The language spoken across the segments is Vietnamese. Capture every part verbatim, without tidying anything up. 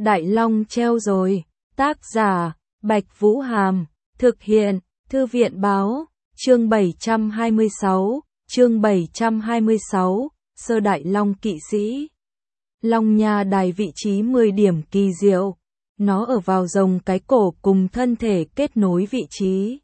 Đại Long treo rồi. Tác giả, Bạch Vũ Hàm. Thực hiện, Thư viện Báo. Chương bảy trăm hai mươi sáu. Chương bảy trăm hai mươi sáu. Sơ Đại Long kỵ sĩ. Long Nha Đài vị trí mười điểm kỳ diệu. Nó ở vào rồng cái cổ cùng thân thể kết nối vị trí.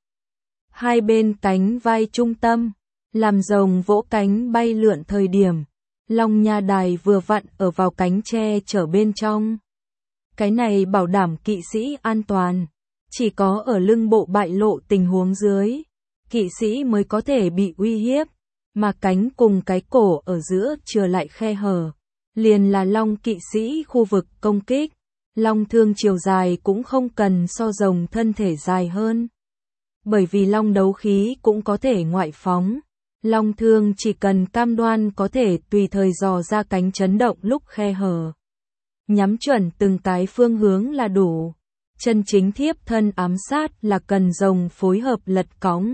Hai bên cánh vai trung tâm, làm rồng vỗ cánh bay lượn thời điểm. Long Nha Đài vừa vặn ở vào cánh che chở bên trong. Cái này bảo đảm kỵ sĩ an toàn. Chỉ có ở lưng bộ bại lộ tình huống dưới, kỵ sĩ mới có thể bị uy hiếp, mà cánh cùng cái cổ ở giữa chừa lại khe hở. Liền là long kỵ sĩ khu vực công kích. Long thương chiều dài cũng không cần so rồng thân thể dài hơn. Bởi vì long đấu khí cũng có thể ngoại phóng. Long thương chỉ cần cam đoan có thể tùy thời dò ra cánh chấn động lúc khe hở. Nhắm chuẩn từng cái phương hướng là đủ. Chân chính thiếp thân ám sát là cần rồng phối hợp lật cõng.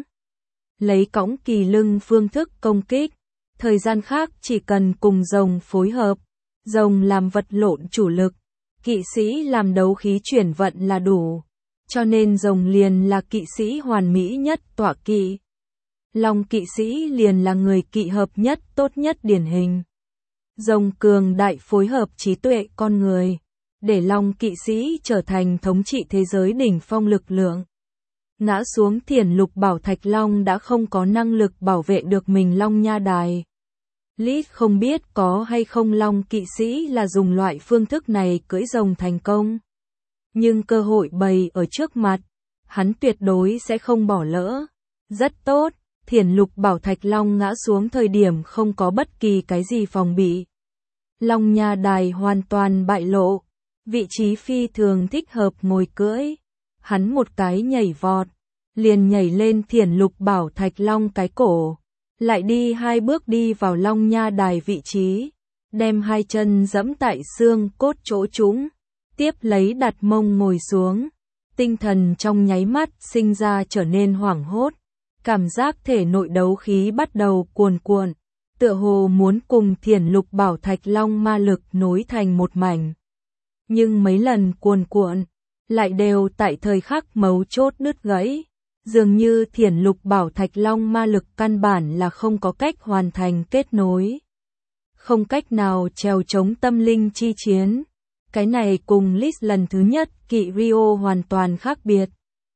Lấy cõng kỳ lưng phương thức công kích. Thời gian khác chỉ cần cùng rồng phối hợp. Rồng làm vật lộn chủ lực. Kỵ sĩ làm đấu khí chuyển vận là đủ. Cho nên rồng liền là kỵ sĩ hoàn mỹ nhất tọa kỵ. Long kỵ sĩ liền là người kỵ hợp nhất tốt nhất điển hình. Rồng cường đại phối hợp trí tuệ con người. Để long kỵ sĩ trở thành thống trị thế giới đỉnh phong lực lượng. Ngã xuống Thiền Lục Bảo Thạch Long đã không có năng lực bảo vệ được mình Long Nha Đài. Lít không biết có hay không long kỵ sĩ là dùng loại phương thức này cưỡi rồng thành công. Nhưng cơ hội bày ở trước mặt, hắn tuyệt đối sẽ không bỏ lỡ. Rất tốt, Thiền Lục Bảo Thạch Long ngã xuống thời điểm không có bất kỳ cái gì phòng bị. Long Nha Đài hoàn toàn bại lộ, vị trí phi thường thích hợp ngồi cưỡi. Hắn một cái nhảy vọt, liền nhảy lên Thiền Lục Bảo Thạch Long cái cổ. Lại đi hai bước đi vào Long Nha Đài vị trí, đem hai chân giẫm tại xương cốt chỗ trũng, tiếp lấy đặt mông ngồi xuống. Tinh thần trong nháy mắt sinh ra trở nên hoảng hốt, cảm giác thể nội đấu khí bắt đầu cuồn cuộn, tựa hồ muốn cùng Thiền Lục Bảo Thạch Long ma lực nối thành một mảnh. Nhưng mấy lần cuồn cuộn, lại đều tại thời khắc mấu chốt đứt gãy. Dường như Thiền Lục Bảo Thạch Long ma lực căn bản là không có cách hoàn thành kết nối. Không cách nào trèo chống tâm linh chi chiến. Cái này cùng Lít lần thứ nhất kỵ Rio hoàn toàn khác biệt.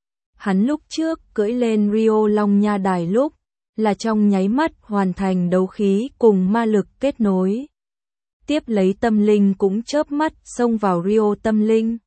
Hắn lúc trước cưỡi lên Rio Long Nha Đài lúc, là trong nháy mắt hoàn thành đấu khí cùng ma lực kết nối. Tiếp lấy tâm linh cũng chớp mắt xông vào Rio tâm linh.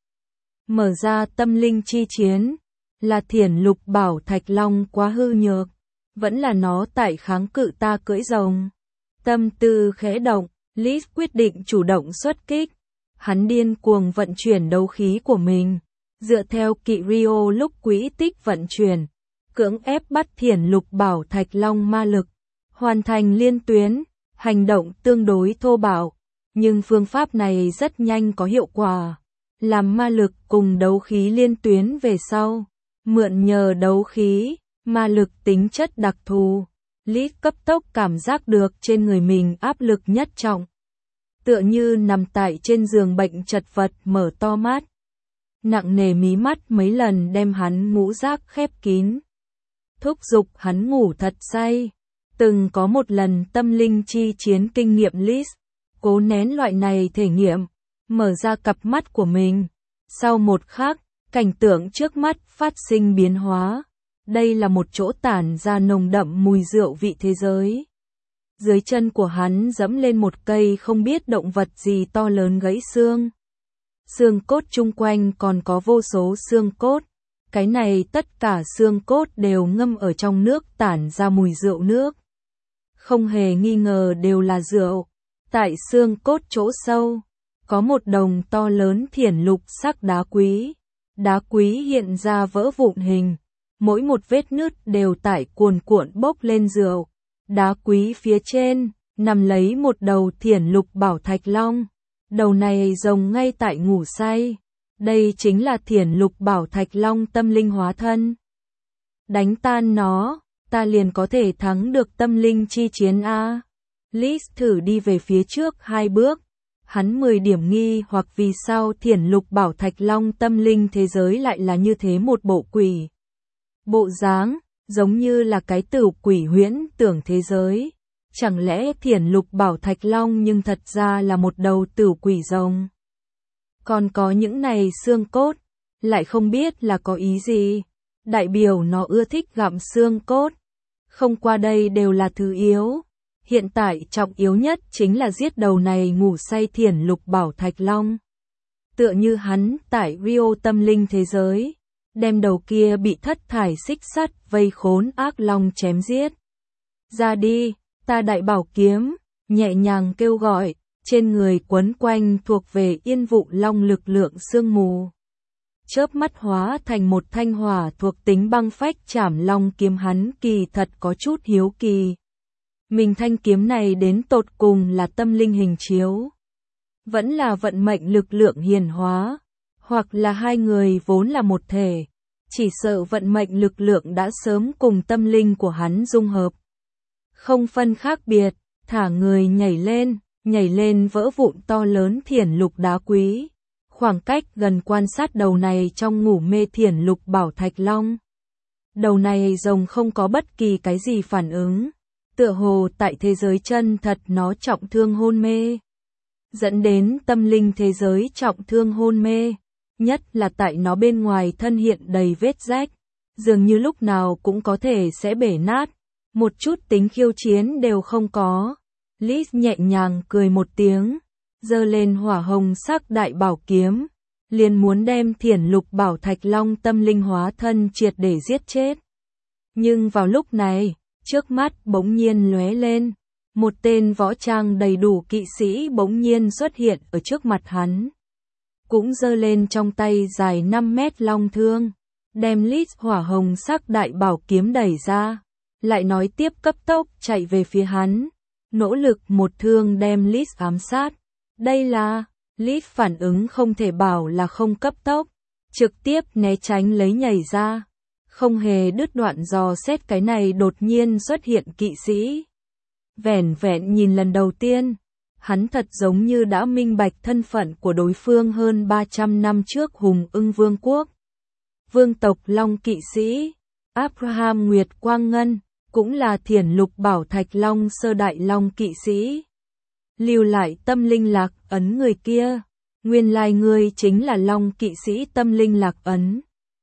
Mở ra tâm linh chi chiến. Là Thiền Lục Bảo Thạch Long quá hư nhược, vẫn là nó tại kháng cự ta cưỡi rồng. Tâm tư khẽ động, Lít quyết định chủ động xuất kích. Hắn điên cuồng vận chuyển đấu khí của mình, dựa theo kỵ Rio lúc quỹ tích vận chuyển, cưỡng ép bắt Thiền Lục Bảo Thạch Long ma lực, hoàn thành liên tuyến, hành động tương đối thô bạo, nhưng phương pháp này rất nhanh có hiệu quả. Làm ma lực cùng đấu khí liên tuyến về sau. Mượn nhờ đấu khí, ma lực tính chất đặc thù, Lít cấp tốc cảm giác được trên người mình áp lực nhất trọng. Tựa như nằm tại trên giường bệnh chật vật mở to mắt. Nặng nề mí mắt mấy lần đem hắn ngũ giác khép kín. Thúc giục hắn ngủ thật say. Từng có một lần tâm linh chi chiến kinh nghiệm Lít, cố nén loại này thể nghiệm, mở ra cặp mắt của mình. Sau một khắc, cảnh tượng trước mắt phát sinh biến hóa. Đây là một chỗ tản ra nồng đậm mùi rượu vị thế giới. Dưới chân của hắn dẫm lên một cây không biết động vật gì to lớn gãy xương. Xương cốt chung quanh còn có vô số xương cốt. Cái này tất cả xương cốt đều ngâm ở trong nước tản ra mùi rượu nước. Không hề nghi ngờ đều là rượu. Tại xương cốt chỗ sâu, có một đồng to lớn thiển lục sắc đá quý. Đá quý hiện ra vỡ vụn hình, mỗi một vết nứt đều tại cuồn cuộn bốc lên rượu. Đá quý phía trên, nằm lấy một đầu Thiền Lục Bảo Thạch Long. Đầu này rồng ngay tại ngủ say. Đây chính là Thiền Lục Bảo Thạch Long tâm linh hóa thân. Đánh tan nó, ta liền có thể thắng được tâm linh chi chiến A. Liz thử đi về phía trước hai bước. Hắn mười điểm nghi hoặc vì sao Thiển Lục Bảo Thạch Long tâm linh thế giới lại là như thế một bộ quỷ. Bộ dáng, giống như là cái tử quỷ huyễn tưởng thế giới. Chẳng lẽ Thiển Lục Bảo Thạch Long nhưng thật ra là một đầu tử quỷ rồng. Còn có những này xương cốt, lại không biết là có ý gì. Đại biểu nó ưa thích gặm xương cốt. Không qua đây đều là thứ yếu. Hiện tại trọng yếu nhất chính là giết đầu này ngủ say Thiển Lục Bảo Thạch Long. Tựa như hắn tại Rio tâm linh thế giới, đem đầu kia bị thất thải xích sắt vây khốn ác long chém giết. Ra đi, ta đại bảo kiếm, nhẹ nhàng kêu gọi, trên người quấn quanh thuộc về yên vụ long lực lượng sương mù. Chớp mắt hóa thành một thanh hỏa thuộc tính băng phách chảm long kiếm, hắn kỳ thật có chút hiếu kỳ. Mình thanh kiếm này đến tột cùng là tâm linh hình chiếu, vẫn là vận mệnh lực lượng hiển hóa, hoặc là hai người vốn là một thể, chỉ sợ vận mệnh lực lượng đã sớm cùng tâm linh của hắn dung hợp. Không phân khác biệt, thả người nhảy lên, nhảy lên vỡ vụn to lớn Thiển Lục đá quý, khoảng cách gần quan sát đầu này trong ngủ mê Thiển Lục Bảo Thạch Long. Đầu này rồng không có bất kỳ cái gì phản ứng. Tựa hồ tại thế giới chân thật nó trọng thương hôn mê, dẫn đến tâm linh thế giới trọng thương hôn mê, nhất là tại nó bên ngoài thân hiện đầy vết rách, dường như lúc nào cũng có thể sẽ bể nát, một chút tính khiêu chiến đều không có. Liz nhẹ nhàng cười một tiếng, giơ lên hỏa hồng sắc đại bảo kiếm, liền muốn đem Thiển Lục Bảo Thạch Long tâm linh hóa thân triệt để giết chết. Nhưng vào lúc này, trước mắt bỗng nhiên lóe lên, một tên võ trang đầy đủ kỵ sĩ bỗng nhiên xuất hiện ở trước mặt hắn. Cũng giơ lên trong tay dài năm mét long thương, đem Liz hỏa hồng sắc đại bảo kiếm đẩy ra, lại nói tiếp cấp tốc chạy về phía hắn, nỗ lực một thương đem Liz ám sát. Đây là, Liz phản ứng không thể bảo là không cấp tốc, trực tiếp né tránh lấy nhảy ra. Không hề đứt đoạn dò xét cái này đột nhiên xuất hiện kỵ sĩ. Vẻn vẹn nhìn lần đầu tiên, hắn thật giống như đã minh bạch thân phận của đối phương hơn ba trăm năm trước hùng ưng vương quốc. Vương tộc Long kỵ sĩ, Abraham Nguyệt Quang Ngân, cũng là Thiển Lục Bảo Thạch Long sơ đại Long kỵ sĩ. Lưu lại tâm linh lạc ấn người kia, nguyên lai ngươi chính là Long kỵ sĩ tâm linh lạc ấn.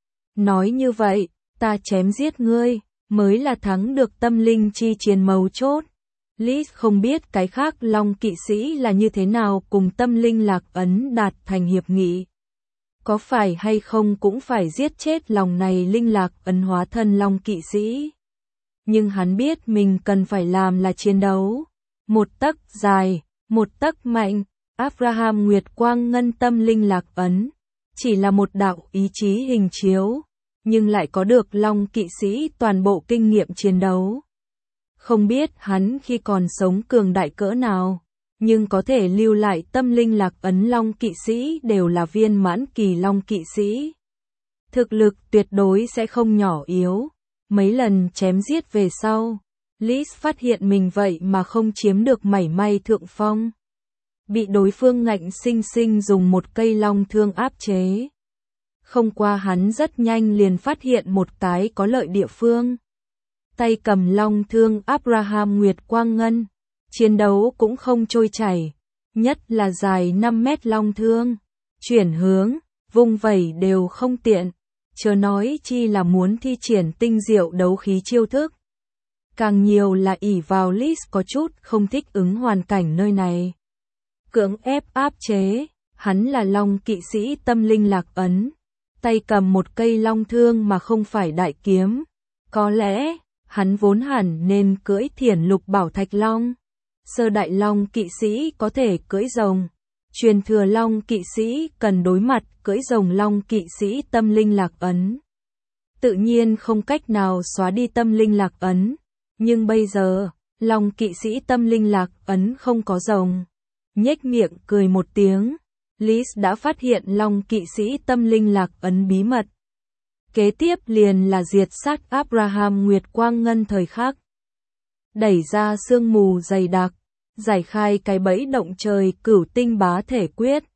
Nói như vậy, ta chém giết ngươi, mới là thắng được tâm linh chi chiến mấu chốt. Liz không biết cái khác Long kỵ sĩ là như thế nào cùng tâm linh lạc ấn đạt thành hiệp nghị. Có phải hay không cũng phải giết chết lòng này linh lạc ấn hóa thân Long kỵ sĩ. Nhưng hắn biết mình cần phải làm là chiến đấu. Một tấc dài, một tấc mạnh, Abraham Nguyệt Quang Ngân tâm linh lạc ấn. Chỉ là một đạo ý chí hình chiếu, nhưng lại có được Long kỵ sĩ toàn bộ kinh nghiệm chiến đấu. Không biết hắn khi còn sống cường đại cỡ nào, nhưng có thể lưu lại tâm linh lạc ấn Long kỵ sĩ đều là viên mãn kỳ Long kỵ sĩ. Thực lực tuyệt đối sẽ không nhỏ yếu. Mấy lần chém giết về sau, Liz phát hiện mình vậy mà không chiếm được mảy may thượng phong. Bị đối phương ngạnh sinh sinh dùng một cây long thương áp chế. Không qua hắn rất nhanh liền phát hiện một cái có lợi địa phương. Tay cầm long thương Abraham Nguyệt Quang Ngân, chiến đấu cũng không trôi chảy, nhất là dài năm mét long thương, chuyển hướng, vung vẩy đều không tiện, chớ nói chi là muốn thi triển tinh diệu đấu khí chiêu thức. Càng nhiều là ỷ vào Liz có chút không thích ứng hoàn cảnh nơi này. Cưỡng ép áp chế, hắn là Long kỵ sĩ tâm linh lạc ấn, tay cầm một cây long thương mà không phải đại kiếm. Có lẽ, hắn vốn hẳn nên cưỡi Thiển Lục Bảo Thạch Long. Sơ đại Long kỵ sĩ có thể cưỡi rồng. Truyền thừa Long kỵ sĩ cần đối mặt cưỡi rồng Long kỵ sĩ tâm linh lạc ấn. Tự nhiên không cách nào xóa đi tâm linh lạc ấn. Nhưng bây giờ, Long kỵ sĩ tâm linh lạc ấn không có rồng. Nhếch miệng cười một tiếng, Liz đã phát hiện Long kỵ sĩ tâm linh lạc ấn bí mật. Kế tiếp liền là diệt sát Abraham Nguyệt Quang Ngân thời khắc. Đẩy ra sương mù dày đặc, giải khai cái bẫy động trời cửu tinh bá thể quyết.